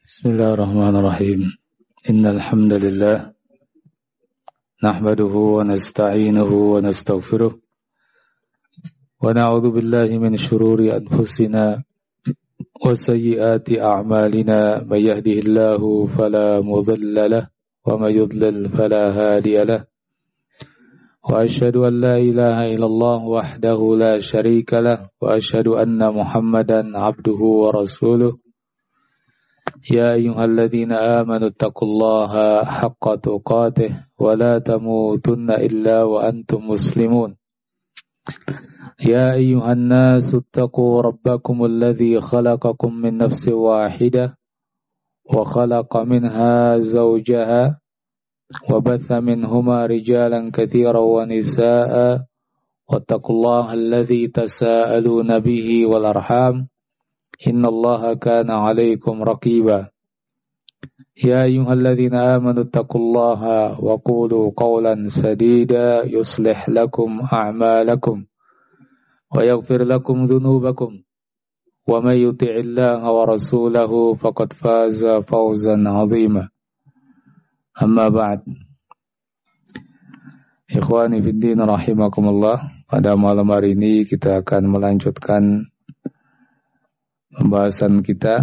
Bismillahirrahmanirrahim. Innal hamdalillah nahmaduhu wa nasta'inuhu wa nastaghfiruh wa na'udzu billahi min shururi anfusina wa sayyiati a'malina may yahdihillahu fala mudilla lahu wa may yudlil fala hadiya lahu wa asyhadu an la ilaha illallah wahdahu la syarika lahu wa asyhadu anna Muhammadan 'abduhu wa rasuluh. Ya ayyuhalladzina amanu taqullaha haqqa tuqatih wa la tamutunna illa wa antum muslimun. Ya ayyuhan nasu taqu rabbakumul ladzi khalaqakum min nafsin wahidah wa khalaqa minha zawjaha wa batha minhuma rijalan katsiran wa nisaa'a wattaqullaha alladzi tasaaluna bihi wal arham. Innallaha kana 'alaikum raqiba. Ya ayyuhalladzina amanu taqullaha wa qulu qawlan sadida yuslih lakum a'malakum wa yaghfir lakum dhunubakum wa may yuti'illaha wa rasulahu faqad faza fawzan 'azima. Amma ba'd. Ikhwani fid din rahimakumullah, pada malam hari ini kita akan melanjutkan pembahasan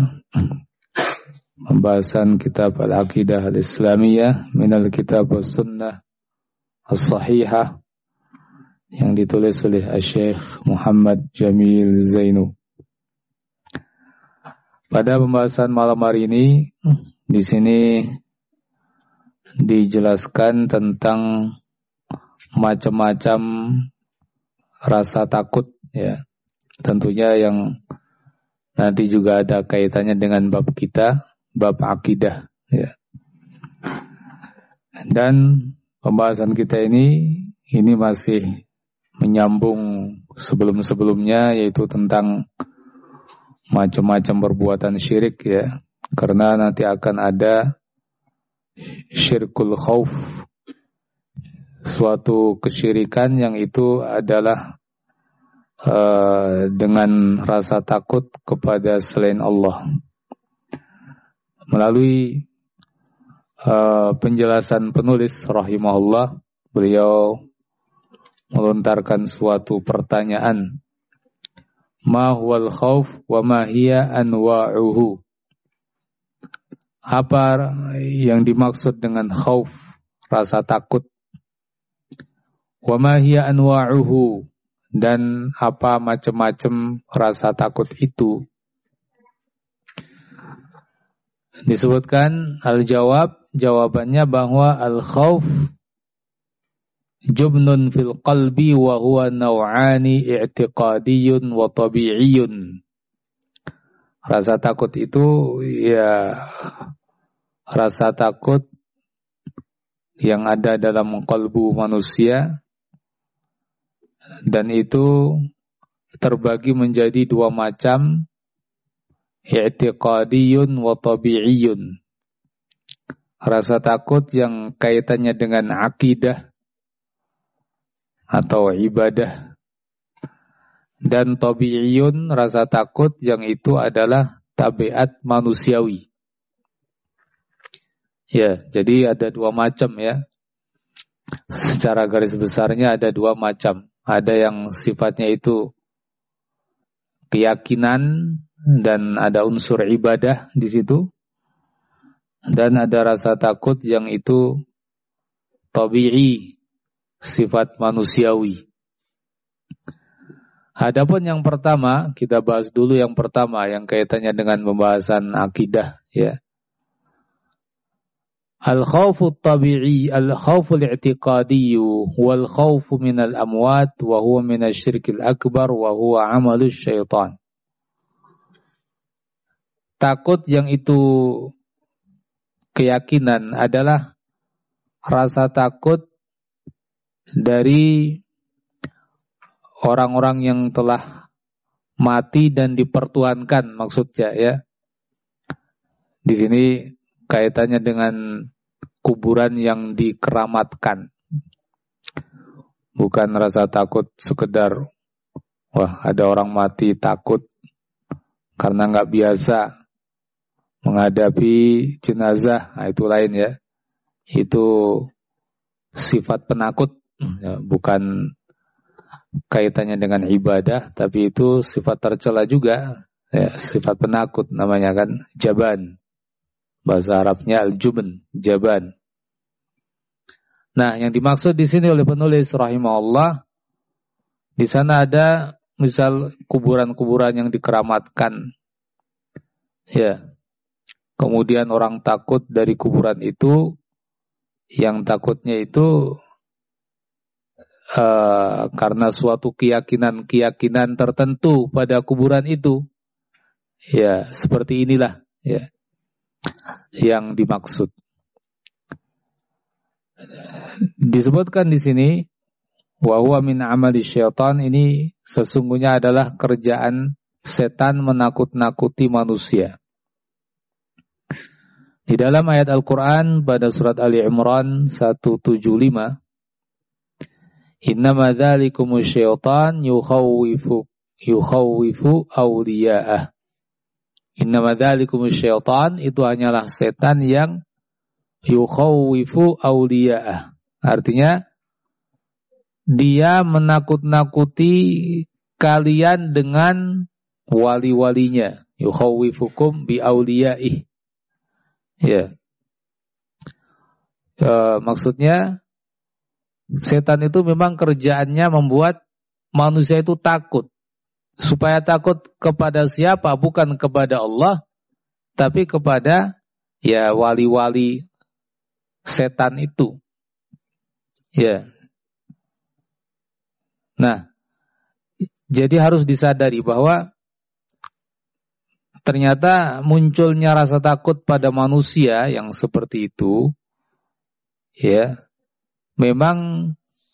kitab Al-Aqidah Al-Islamiyah minal kitab was-sunnah as-sahihah yang ditulis oleh Syekh Muhammad Jamil Zainu. Pada pembahasan malam hari ini di sini dijelaskan tentang macam-macam rasa takut, ya. Tentunya yang nanti juga ada kaitannya dengan bab kita, bab akidah, ya. Dan pembahasan kita ini masih menyambung sebelum-sebelumnya, yaitu tentang macam-macam perbuatan syirik, ya. Karena nanti akan ada syirkul khauf, suatu kesyirikan yang itu adalah dengan rasa takut kepada selain Allah. Melalui penjelasan penulis rahimahullah, beliau melontarkan suatu pertanyaan. Ma huwal khauf wa ma hiya anwa'uhu? Apa yang dimaksud dengan khauf, rasa takut? Wa ma hiya anwa'uhu? Dan apa macam-macam rasa takut itu? Disebutkan jawabannya bahwa al-khauf jubnun fil qalbi wa huwa naw'ani i'tiqadiyyun wa tabi'iyyun. Rasa takut itu ya rasa takut yang ada dalam qalbu manusia, dan itu terbagi menjadi dua macam, i'tiqadiyun wa tabi'iyun. Rasa takut yang kaitannya dengan akidah atau ibadah, dan tabi'iyun, rasa takut yang itu adalah tabiat manusiawi. Ya, jadi ada dua macam, ya. Secara garis besarnya ada dua macam. Ada yang sifatnya itu keyakinan dan ada unsur ibadah di situ, dan ada rasa takut yang itu tabi'i, sifat manusiawi. Adapun yang pertama, kita bahas dulu yang pertama yang kaitannya dengan pembahasan akidah, ya. Al-khawfu tabi'i, al-khawfu al-i'tiqadi, wal-khawfu minal amwat, wa huwa minasyirkil akbar, wa huwa amalus syaitan. Takut yang itu keyakinan adalah rasa takut dari orang-orang yang telah mati dan dipertuhankan, maksudnya, ya. Di sini kaitannya dengan kuburan yang dikeramatkan. Bukan rasa takut sekedar, wah ada orang mati takut karena nggak biasa menghadapi jenazah, nah itu lain ya. Itu sifat penakut, ya, bukan kaitannya dengan ibadah, tapi itu sifat tercela juga, ya, sifat penakut namanya kan, jaban. Bahasa Arabnya al-jubn, jaban. Nah, yang dimaksud di sini oleh penulis rahimahullah, di sana ada misal kuburan-kuburan yang dikeramatkan, ya. Kemudian orang takut dari kuburan itu, yang takutnya itu karena suatu keyakinan tertentu pada kuburan itu, ya seperti inilah, ya, yang dimaksud. Disebutkan di sini, wa huwa min amali syaitan, ini sesungguhnya adalah kerjaan setan menakut-nakuti manusia. Di dalam ayat Al-Quran pada surat Ali Imran 175, innama dzalikumu syaitan yukhawwifu awliya'ah. Innama dzalikumu syaitan, itu hanyalah setan yang yukhawwifu awliya'ah. Artinya dia menakut-nakuti kalian dengan wali-walinya. Yukhawwifukum bi awliya'ih. Ya. Maksudnya setan itu memang kerjaannya membuat manusia itu takut. Supaya takut kepada siapa? Bukan kepada Allah, tapi kepada ya wali-wali setan itu. Ya. Nah, jadi harus disadari bahwa ternyata munculnya rasa takut pada manusia yang seperti itu, ya, memang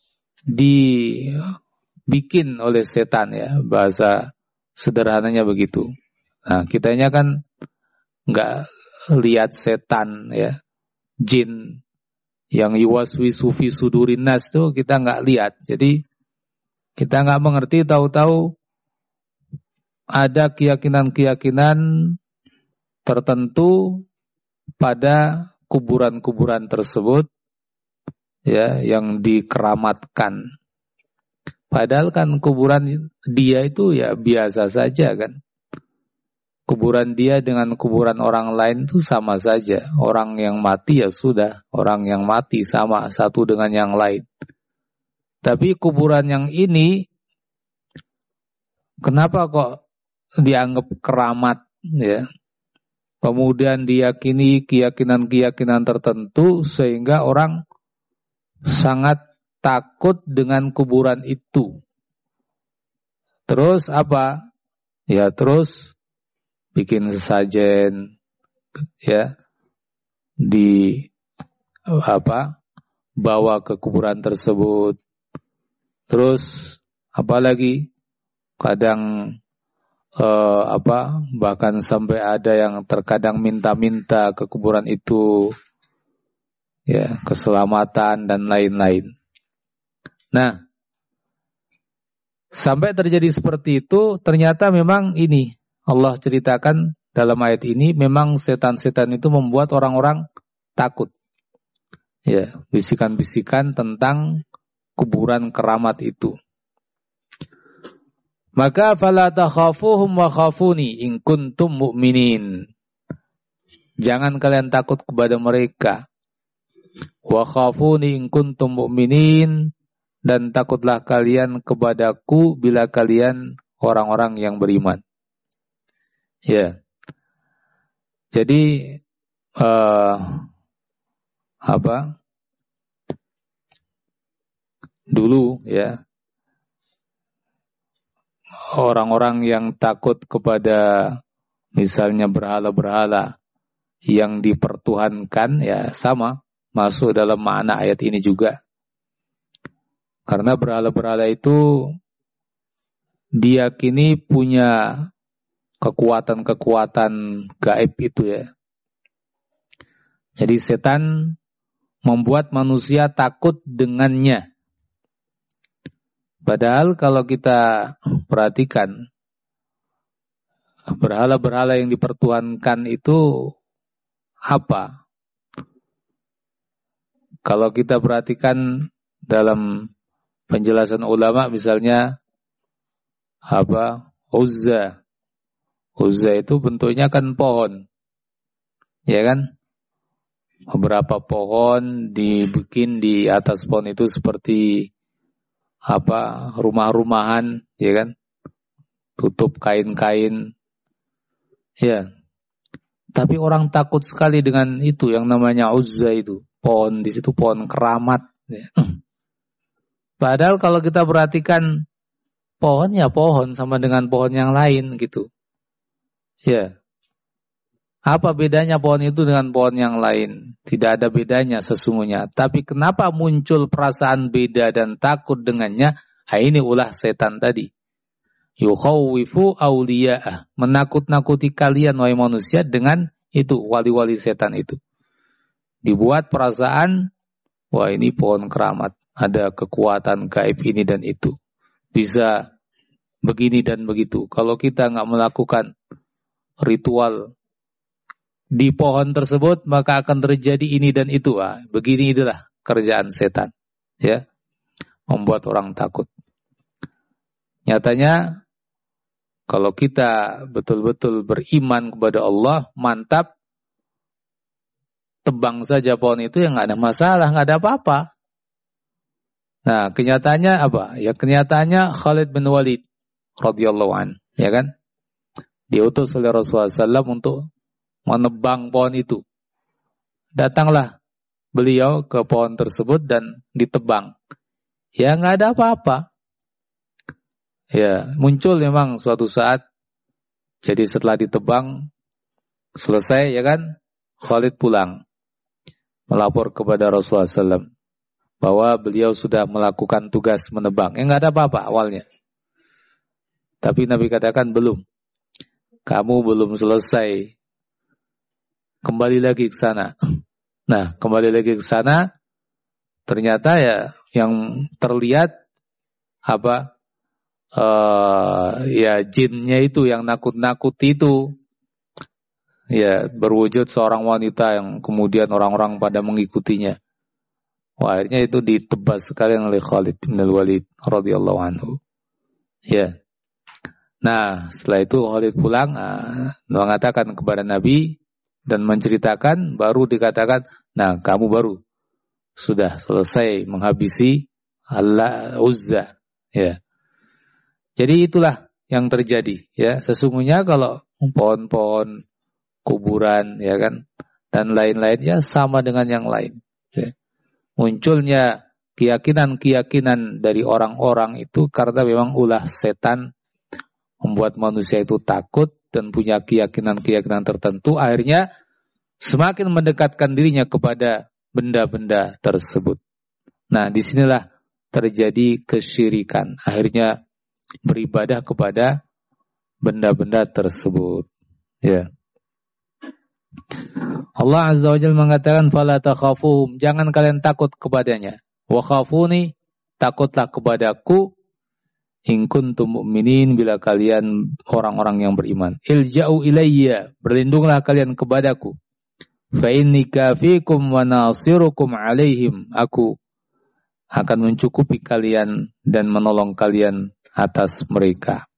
dibikin oleh setan, ya, bahasa sederhananya begitu. Nah, kitanya kan nggak lihat setan, ya, jin yang yuwaswisu fi sudurin nas tuh kita nggak lihat. Jadi kita nggak mengerti, tahu-tahu ada keyakinan-keyakinan tertentu pada kuburan-kuburan tersebut, ya, yang dikeramatkan. Padahal kan kuburan dia itu ya biasa saja kan. Kuburan dia dengan kuburan orang lain itu sama saja. Orang yang mati ya sudah, orang yang mati sama satu dengan yang lain. Tapi kuburan yang ini kenapa kok dianggap keramat, ya? Kemudian diyakini keyakinan-keyakinan tertentu sehingga orang sangat takut dengan kuburan itu. Terus apa? Ya terus bikin sesajen, ya, bawa ke kuburan tersebut. Terus apalagi kadang bahkan sampai ada yang terkadang minta-minta ke kuburan itu, ya, keselamatan dan lain-lain. Nah, sampai terjadi seperti itu, ternyata memang ini Allah ceritakan dalam ayat ini, memang setan-setan itu membuat orang-orang takut, ya, bisikan-bisikan tentang kuburan keramat itu. Maka fala takhafuhum wa khafuni in kuntum mu'minin. Jangan kalian takut kepada mereka. Wa khafuni in kuntum mu'minin, dan takutlah kalian kepadaku bila kalian orang-orang yang beriman. Ya. Jadi dulu, ya, orang-orang yang takut kepada misalnya berhala-berhala yang dipertuhankan, ya sama masuk dalam makna ayat ini juga. Karena berhala-berhala itu diyakini punya kekuatan-kekuatan gaib itu, ya. Jadi setan membuat manusia takut dengannya. Padahal kalau kita perhatikan, berhala-berhala yang dipertuhankan itu apa? Kalau kita perhatikan dalam penjelasan ulama misalnya apa? Uzza. Uzza itu bentuknya kan pohon. Ya kan? Beberapa pohon dibikin di atas pohon itu seperti apa? Rumah-rumahan, ya kan? Tutup kain-kain. Ya. Tapi orang takut sekali dengan itu yang namanya Uzza itu. Pohon di situ pohon keramat. Ya. Padahal kalau kita perhatikan pohon ya pohon sama dengan pohon yang lain gitu. Ya. Apa bedanya pohon itu dengan pohon yang lain? Tidak ada bedanya sesungguhnya. Tapi kenapa muncul perasaan beda dan takut dengannya? Ini ulah setan tadi. Yukhawwifu awliya'ah. Menakut-nakuti kalian wahai manusia dengan itu, wali-wali setan itu. Dibuat perasaan, wah ini pohon keramat. Ada kekuatan gaib ini dan itu. Bisa begini dan begitu. Kalau kita nggak melakukan ritual di pohon tersebut, maka akan terjadi ini dan itu. Begini itulah kerjaan setan. Ya, membuat orang takut. Nyatanya, kalau kita betul-betul beriman kepada Allah, mantap, tebang saja pohon itu yang nggak ada masalah, nggak ada apa-apa. Nah, kenyataannya apa? Ya kenyataannya Khalid bin Walid radhiyallahu an, ya kan? Diutus oleh Rasulullah SAW untuk menebang pohon itu. Datanglah beliau ke pohon tersebut dan ditebang. Ya nggak ada apa-apa. Ya muncul memang suatu saat. Jadi setelah ditebang selesai ya kan, Khalid pulang melapor kepada Rasulullah SAW bahwa beliau sudah melakukan tugas menebang. Ya nggak ada apa-apa awalnya. Tapi Nabi katakan belum. Kamu belum selesai. Kembali lagi ke sana. Nah, kembali lagi ke sana, ternyata ya yang terlihat apa? Ya jinnya itu yang nakut-nakuti itu. Ya berwujud seorang wanita yang kemudian orang-orang pada mengikutinya. Wah, akhirnya itu ditebas sekalian oleh Khalid bin Walid radhiyallahu anhu. Ya. Nah, setelah itu Khalid pulang mengatakan kepada Nabi dan menceritakan, baru dikatakan, nah kamu baru sudah selesai menghabisi Uzza. Ya. Jadi itulah yang terjadi. Ya, sesungguhnya kalau pohon-pohon kuburan, ya kan, dan lain-lainnya sama dengan yang lain. Ya. Munculnya keyakinan-keyakinan dari orang-orang itu karena memang ulah setan membuat manusia itu takut dan punya keyakinan-keyakinan tertentu, akhirnya semakin mendekatkan dirinya kepada benda-benda tersebut. Nah, disinilah terjadi kesyirikan. Akhirnya beribadah kepada benda-benda tersebut. Ya. Allah Azza wa Jalla mengatakan, "Fala takhafuhum." Jangan kalian takut kepadanya. Wa khafuni, takutlah kepadaku. In kuntum mu'minin, bila kalian orang-orang yang beriman. Ilja'u ilayya, berlindunglah kalian kepadaku. Fa inni kafikum wa nasirukum alaihim. Aku akan mencukupi kalian dan menolong kalian atas mereka.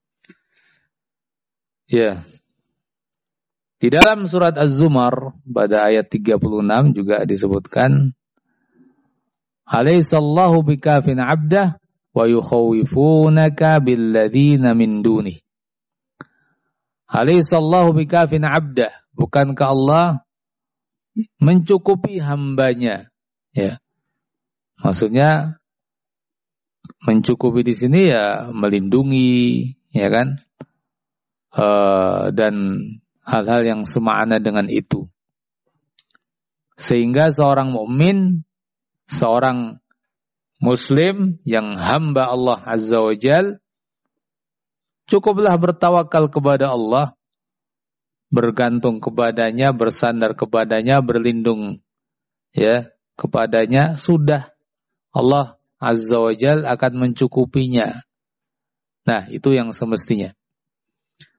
Ya. Di dalam surat Az-Zumar pada ayat 36 juga disebutkan, "Alaihissallahu bikafin 'abdah wa yukhawifunaka billadzina min dunih." Alaihissallahu bikafin 'abdah. Bukankah Allah mencukupi hambanya? Ya. Maksudnya mencukupi di sini ya melindungi, ya kan? Dan hal-hal yang semakna dengan itu. Sehingga seorang mukmin, seorang muslim yang hamba Allah Azza wa Jal, cukuplah bertawakal kepada Allah, bergantung kepadanya, bersandar kepadanya, berlindung ya kepadanya, sudah Allah Azza wa Jal akan mencukupinya. Nah, itu yang semestinya.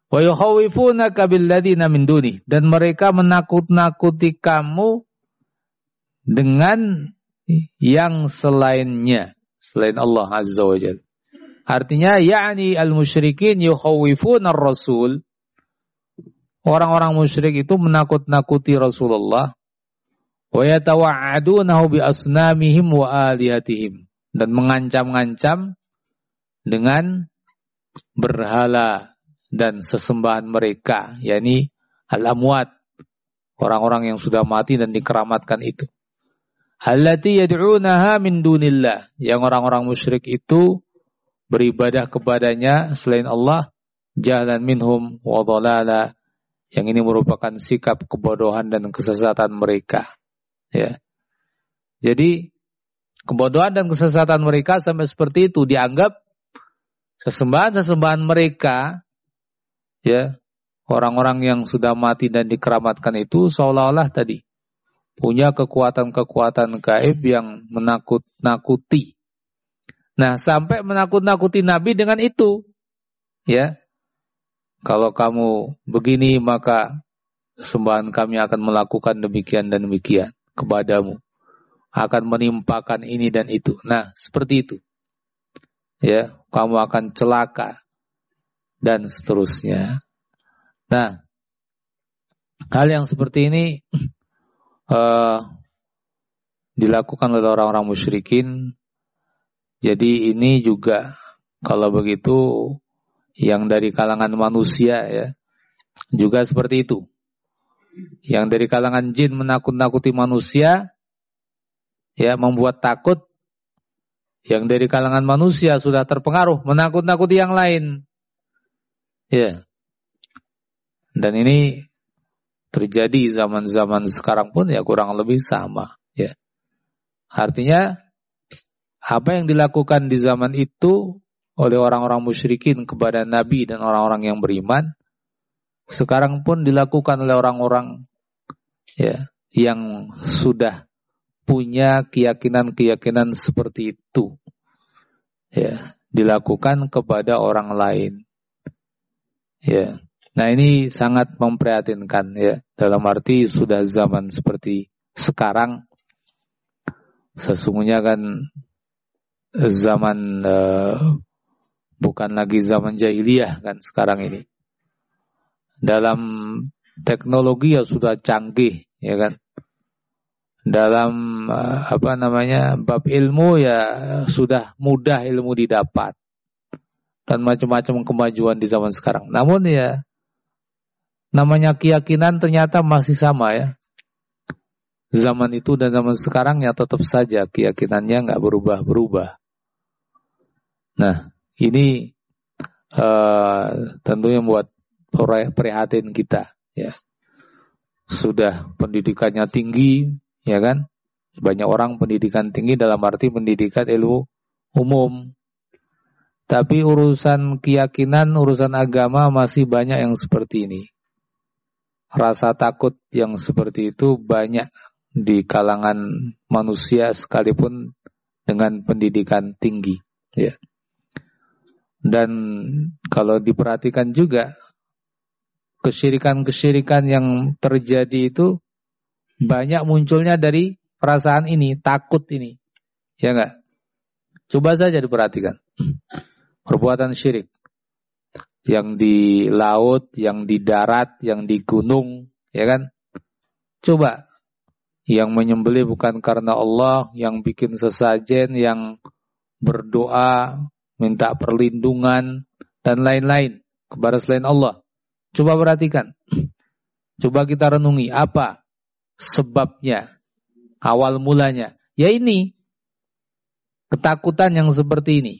Wa yukhawifunaka billadzina min duni, dan mereka menakut-nakuti kamu dengan yang selainnya, selain Allah Azza wa Jalla. Artinya yakni al-musyrikin yukhawifuna ar-rasul. Orang-orang musyrik itu menakut-nakuti Rasulullah. Wa yatawa'adunahu bi asnamihim wa alihatihim, dan mengancam-ngancam dengan berhala dan sesembahan mereka, yakni al-amwat, orang-orang yang sudah mati dan dikeramatkan itu. Allati yad'unaha min dunillah, yang orang-orang musyrik itu beribadah kepadanya selain Allah, jahlan minhum wa dhalala, yang ini merupakan sikap kebodohan dan kesesatan mereka. Ya. Jadi kebodohan dan kesesatan mereka sampai seperti itu, dianggap sesembahan-sesembahan mereka, ya, orang-orang yang sudah mati dan dikeramatkan itu seolah-olah tadi punya kekuatan-kekuatan gaib yang menakut-nakuti. Nah, sampai menakut-nakuti Nabi dengan itu, ya. Kalau kamu begini, maka sembahan kami akan melakukan demikian dan demikian kepadamu, akan menimpakan ini dan itu. Nah, seperti itu. Ya, kamu akan celaka dan seterusnya. Nah, hal yang seperti ini dilakukan oleh orang-orang musyrikin. Jadi ini juga kalau begitu yang dari kalangan manusia, ya, juga seperti itu. Yang dari kalangan jin menakut-nakuti manusia, ya, membuat takut. Yang dari kalangan manusia sudah terpengaruh menakut-nakuti yang lain. Ya. Dan ini terjadi zaman-zaman sekarang pun ya kurang lebih sama, ya. Artinya apa yang dilakukan di zaman itu oleh orang-orang musyrikin kepada Nabi dan orang-orang yang beriman, sekarang pun dilakukan oleh orang-orang, ya, yang sudah punya keyakinan-keyakinan seperti itu, ya, dilakukan kepada orang lain, ya. Nah, ini sangat memprihatinkan, ya, dalam arti sudah zaman seperti sekarang. Sesungguhnya kan zaman bukan lagi zaman jahiliyah kan sekarang ini. Dalam teknologi ya sudah canggih, ya kan. Dalam bab ilmu ya sudah mudah ilmu didapat. Dan macam-macam kemajuan di zaman sekarang. Namun ya namanya keyakinan ternyata masih sama, ya. Zaman itu dan zaman sekarang ya tetap saja keyakinannya nggak berubah-berubah. Nah, ini tentunya membuat prihatin kita, ya. Sudah pendidikannya tinggi, ya kan? Banyak orang pendidikan tinggi dalam arti pendidikan ilmu umum. Tapi urusan keyakinan, urusan agama masih banyak yang seperti ini. Rasa takut yang seperti itu banyak di kalangan manusia sekalipun dengan pendidikan tinggi, ya. Dan kalau diperhatikan juga kesyirikan-kesyirikan yang terjadi itu banyak munculnya dari perasaan ini, takut ini, ya enggak? Coba saja diperhatikan perbuatan syirik yang di laut, yang di darat, yang di gunung, ya kan? Coba, yang menyembelih bukan karena Allah, yang bikin sesajen, yang berdoa, minta perlindungan, dan lain-lain kepada selain Allah. Coba perhatikan. Coba kita renungi, apa sebabnya, awal mulanya? Ya ini, ketakutan yang seperti ini.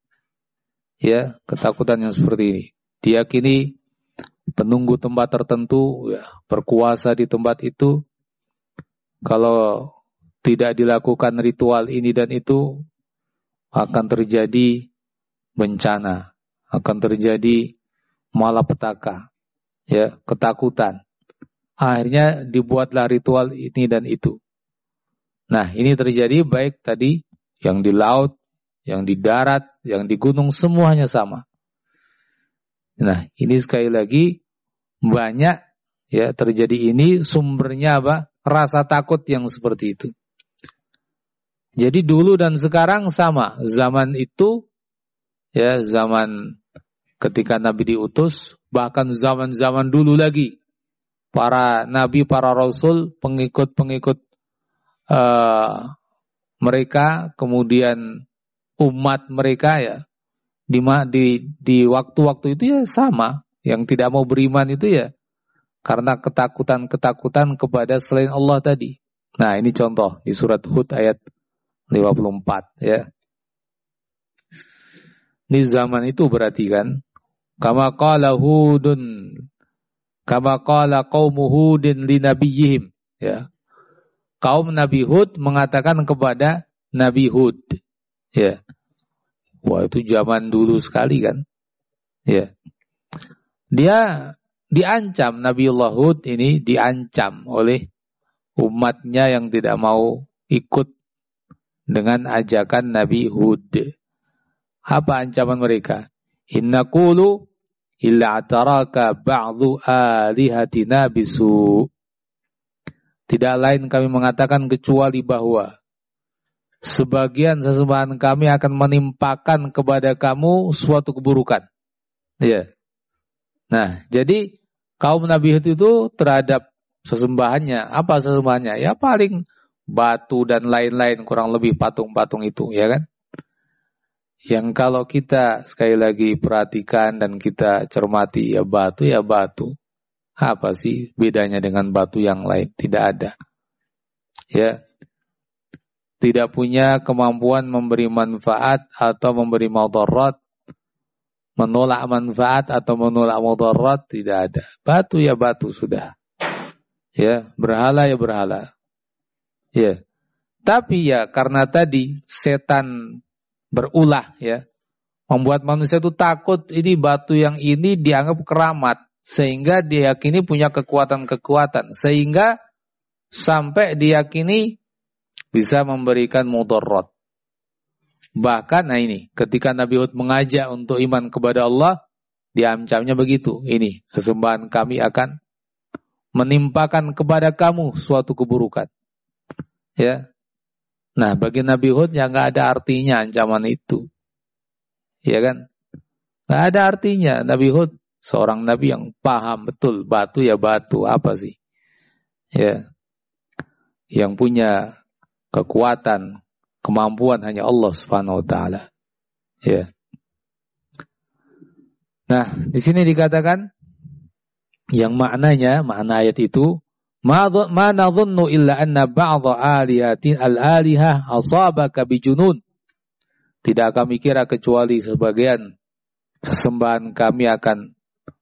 Ya, ketakutan yang seperti ini. Diyakini penunggu tempat tertentu, ya, berkuasa di tempat itu. Kalau tidak dilakukan ritual ini dan itu, akan terjadi bencana, akan terjadi malapetaka, ya, ketakutan. Akhirnya dibuatlah ritual ini dan itu. Nah, ini terjadi baik tadi yang di laut, yang di darat, yang di gunung, semuanya sama. Nah, ini sekali lagi banyak ya terjadi ini, sumbernya apa? Rasa takut yang seperti itu. Jadi dulu dan sekarang sama. Zaman itu ya, zaman ketika Nabi diutus, bahkan zaman-zaman dulu lagi para nabi, para rasul, pengikut-pengikut mereka, kemudian umat mereka ya, di waktu-waktu itu ya sama. Yang tidak mau beriman itu ya karena ketakutan-ketakutan kepada selain Allah tadi. Nah, ini contoh di surat Hud ayat 54 ya. Ini zaman itu berarti kan, kama qala qaumu Hudin li nabiyihim ya. Kaum Nabi Hud mengatakan kepada Nabi Hud ya. Wah, itu zaman dulu sekali kan. Ya. Dia diancam, Nabiullah Hud ini diancam oleh umatnya yang tidak mau ikut dengan ajakan Nabi Hud. Apa ancaman mereka? Inna qulu illa ataraka ba'du alihatina bisu. Tidak lain kami mengatakan kecuali bahwa sebagian sesembahan kami akan menimpakan kepada kamu suatu keburukan. Ya. Nah, jadi kaum Nabi Hud itu terhadap sesembahannya, apa sesembahannya? Ya paling batu dan lain-lain, kurang lebih patung-patung itu, ya kan? Yang kalau kita sekali lagi perhatikan dan kita cermati, ya batu. Apa sih bedanya dengan batu yang lain? Tidak ada. Ya. Tidak punya kemampuan memberi manfaat atau memberi mudarat, menolak manfaat atau menolak mudarat, tidak ada. Batu ya batu sudah. Ya, berhala ya berhala. Ya. Tapi ya karena tadi setan berulah ya, membuat manusia itu takut ini batu yang ini dianggap keramat, sehingga diyakini punya kekuatan-kekuatan, sehingga sampai diyakini bisa memberikan mudarat. Bahkan nah ini, ketika Nabi Hud mengajak untuk iman kepada Allah, diancamnya begitu. Ini, sesembahan kami akan menimpakan kepada kamu suatu keburukan. Ya. Nah, bagi Nabi Hud ya nggak ada artinya ancaman itu. Ya kan? Nggak ada artinya. Nabi Hud seorang nabi yang paham betul batu ya batu, apa sih? Ya. Yang punya kekuatan, kemampuan hanya Allah Subhanahu wa taala. Ya. Nah, di sini dikatakan yang maknanya, makna ayat itu, ma nadhunnu illa anna ba'dha alihatin al-alihah asabaka bijunun. Tidak kami kira kecuali sebagian sesembahan kami akan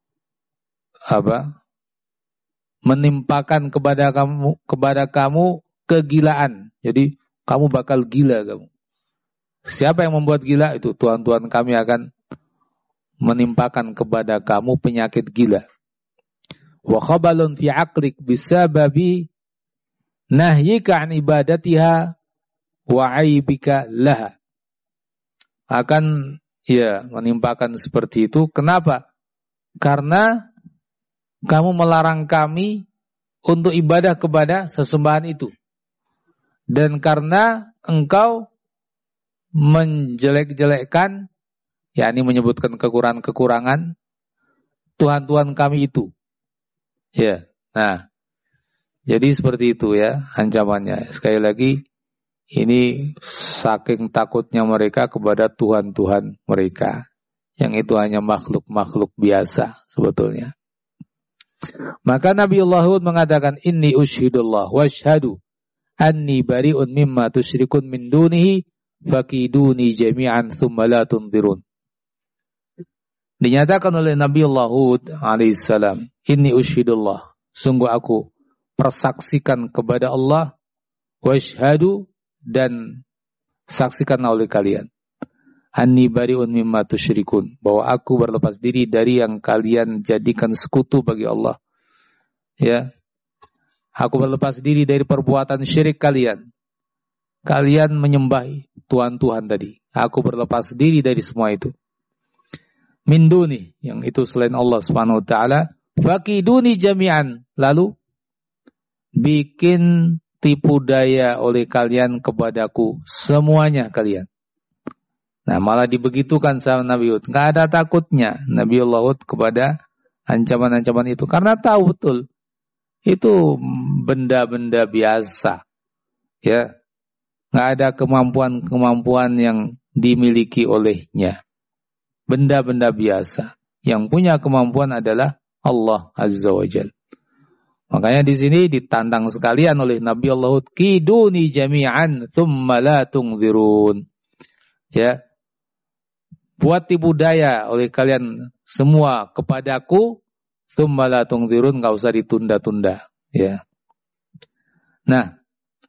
menimpakan kepada kamu kegilaan. Jadi kamu bakal gila kamu. Siapa yang membuat gila? Itu Tuhan-Tuhan kami akan menimpakan kepada kamu penyakit gila. Wa khabalun fi aqlik bisababi nahyika an ibadatiha wa aibika laha. Akan ya menimpakan seperti itu. Kenapa? Karena kamu melarang kami untuk ibadah kepada sesembahan itu. Dan karena engkau menjelek-jelekkan, yakni menyebutkan kekurangan-kekurangan Tuhan-Tuhan kami itu. Ya. Nah, jadi seperti itu ya ancamannya. Sekali lagi, ini saking takutnya mereka kepada Tuhan-Tuhan mereka. Yang itu hanya makhluk-makhluk biasa sebetulnya. Maka Nabiullah Hud mengatakan, inni ushhidullah wa ashhadu anni bari'un mimma tusyrikun min dunihi fakiduni jami'an thumma la tunzirun. Dinyatakan oleh Nabiullah Hud alaihissalam, inni ushhidullah, sungguh aku persaksikan kepada Allah, washhadu, dan saksikanlah oleh kalian, anni bari'un mimma tusyrikun, bahwa aku berlepas diri dari yang kalian jadikan sekutu bagi Allah. Ya. Aku berlepas diri dari perbuatan syirik kalian. Kalian menyembah Tuhan-Tuhan tadi. Aku berlepas diri dari semua itu. min duni, yang itu selain Allah Subhanahu wa taala, fakiduni jami'an, lalu bikin tipu daya oleh kalian kepadaku semuanya kalian. Nah, malah dibegitukan sama Nabi Hud. Nggak ada takutnya Nabi Allah Hud kepada ancaman-ancaman itu. Karena tahu betul. Itu benda-benda biasa. Ya. Nggak ada kemampuan-kemampuan yang dimiliki olehnya. Benda-benda biasa. Yang punya kemampuan adalah Allah Azza wa Jalla. Makanya di sini ditantang sekalian oleh Nabi Allah Hud. Kiduni jami'an thumma la tungzirun. Ya. Buat tipu daya oleh kalian semua kepadaku, tsumma la tungzirun, enggak usah ditunda-tunda, ya. Nah,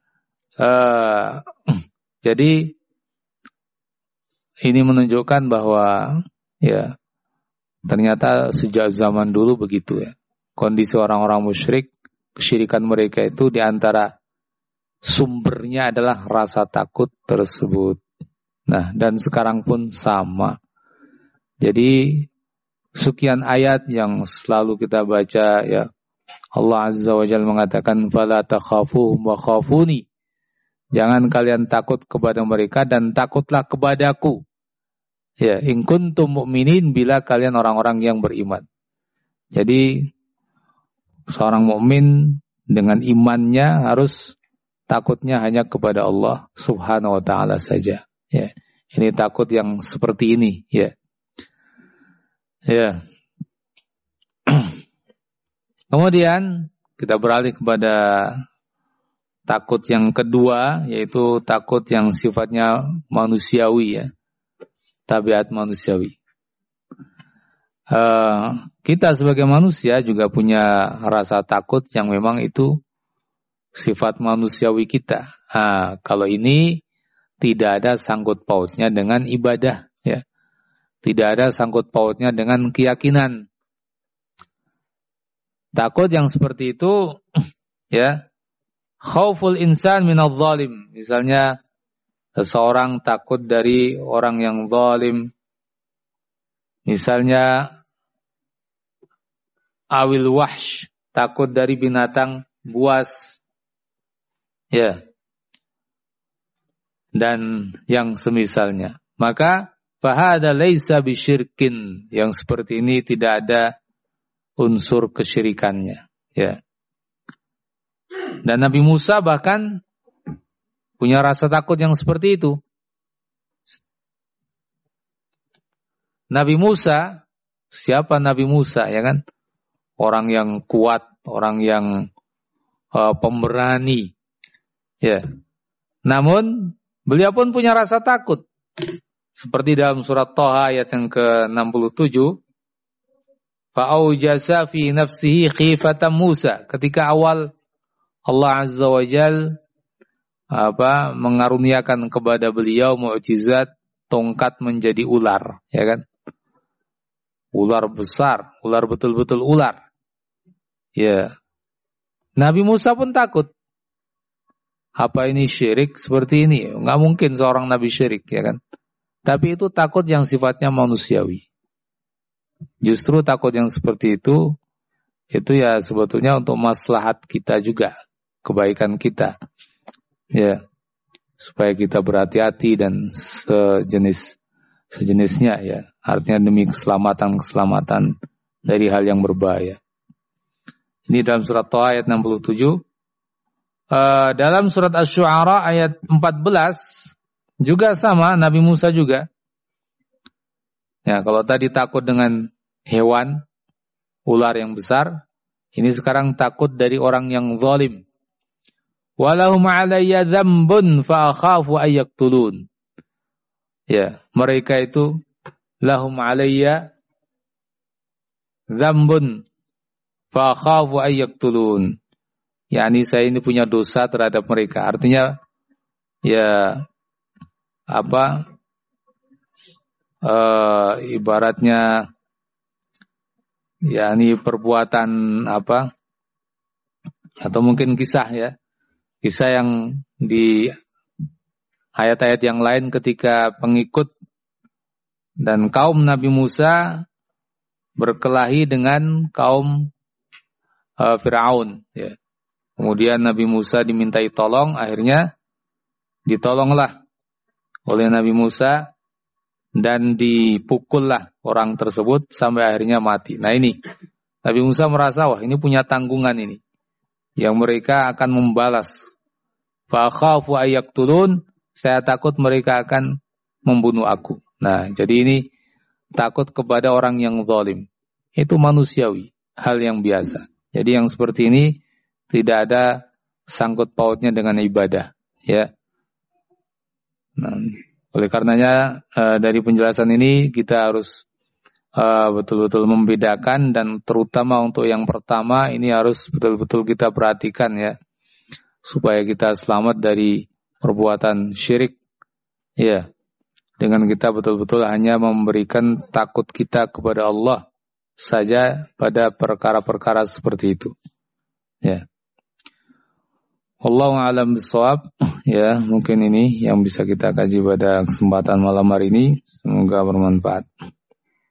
jadi ini menunjukkan bahwa ya ternyata sejak zaman dulu begitu ya. Kondisi orang-orang musyrik, kesyirikan mereka itu diantara sumbernya adalah rasa takut tersebut. Nah, dan sekarang pun sama. Jadi, sekian ayat yang selalu kita baca, ya. Allah Azza wa Jalla mengatakan, فَلَا تَخَافُوهُمْ وَخَافُونِي. Jangan kalian takut kepada mereka dan takutlah kepadaku. Ya, in kuntum mu'minin, bila kalian orang-orang yang beriman. Jadi, seorang mukmin dengan imannya harus takutnya hanya kepada Allah Subhanahu wa taala saja. Ya, ini takut yang seperti ini, ya. Ya. Kemudian kita beralih kepada takut yang kedua, yaitu takut yang sifatnya manusiawi, ya. Tabiat manusiawi. Kita sebagai manusia juga punya rasa takut yang memang itu sifat manusiawi kita. Kalau ini tidak ada sangkut pautnya dengan ibadah, ya. Tidak ada sangkut pautnya dengan keyakinan. Takut yang seperti itu, ya, khauful insan minadh zalim. Misalnya seseorang takut dari orang yang zalim. Misalnya awil wahsh, takut dari binatang buas. Ya. Dan yang semisalnya. Maka fahada laisa bisyirkin, yang seperti ini tidak ada unsur kesyirikannya, ya. Dan Nabi Musa bahkan punya rasa takut yang seperti itu. Nabi Musa, siapa Nabi Musa, ya kan? Orang yang kuat, orang yang pemberani, ya. Namun beliau pun punya rasa takut. Seperti dalam surat Thaha ayat yang ke-67, fa'aujasa fi nafsihi khifatan Musa. Ketika awal Allah Azza wa Jal mengaruniakan kepada beliau mukjizat tongkat menjadi ular, ya kan? Ular besar, ular betul-betul ular. Ya. Nabi Musa pun takut. Apa ini syirik seperti ini? Enggak mungkin seorang nabi syirik, ya kan? Tapi itu takut yang sifatnya manusiawi. Justru takut yang seperti itu ya sebetulnya untuk maslahat kita juga, kebaikan kita. Ya. Supaya kita berhati-hati dan sejenisnya, ya. Artinya demi keselamatan dari hal yang berbahaya. Ini dalam surat Thaha ayat 67. Dalam surat Asy-Syu'ara ayat 14 juga sama, Nabi Musa juga. Ya, kalau tadi takut dengan hewan, ular yang besar, ini sekarang takut dari orang yang zalim. Walahum 'alayya dzambun fa akhafu ay yaqtulun. Ya, mereka itu lahum 'alayya dzambun fa akhafu ay yaqtulun. yakni saya ini punya dosa terhadap mereka. Artinya ya ibaratnya yakni perbuatan atau mungkin kisah yang di ayat-ayat yang lain ketika pengikut dan kaum Nabi Musa berkelahi dengan kaum Fir'aun. Ya. Kemudian Nabi Musa dimintai tolong, akhirnya ditolonglah oleh Nabi Musa dan dipukullah orang tersebut sampai akhirnya mati. Nah ini, Nabi Musa merasa, wah ini punya tanggungan ini, yang mereka akan membalas. Fakhafu ayaktulun, saya takut mereka akan membunuh aku. Nah, jadi ini takut kepada orang yang zalim. Itu manusiawi, hal yang biasa. Jadi yang seperti ini tidak ada sangkut pautnya dengan ibadah, ya. Nah, oleh karenanya dari penjelasan ini kita harus betul-betul membedakan, dan terutama untuk yang pertama ini harus betul-betul kita perhatikan ya, supaya kita selamat dari perbuatan syirik, ya, dengan kita betul-betul hanya memberikan takut kita kepada Allah saja pada perkara-perkara seperti itu, ya. Wallahu a'lam bishawab. Ya, mungkin ini yang bisa kita kaji pada kesempatan malam hari ini. Semoga bermanfaat.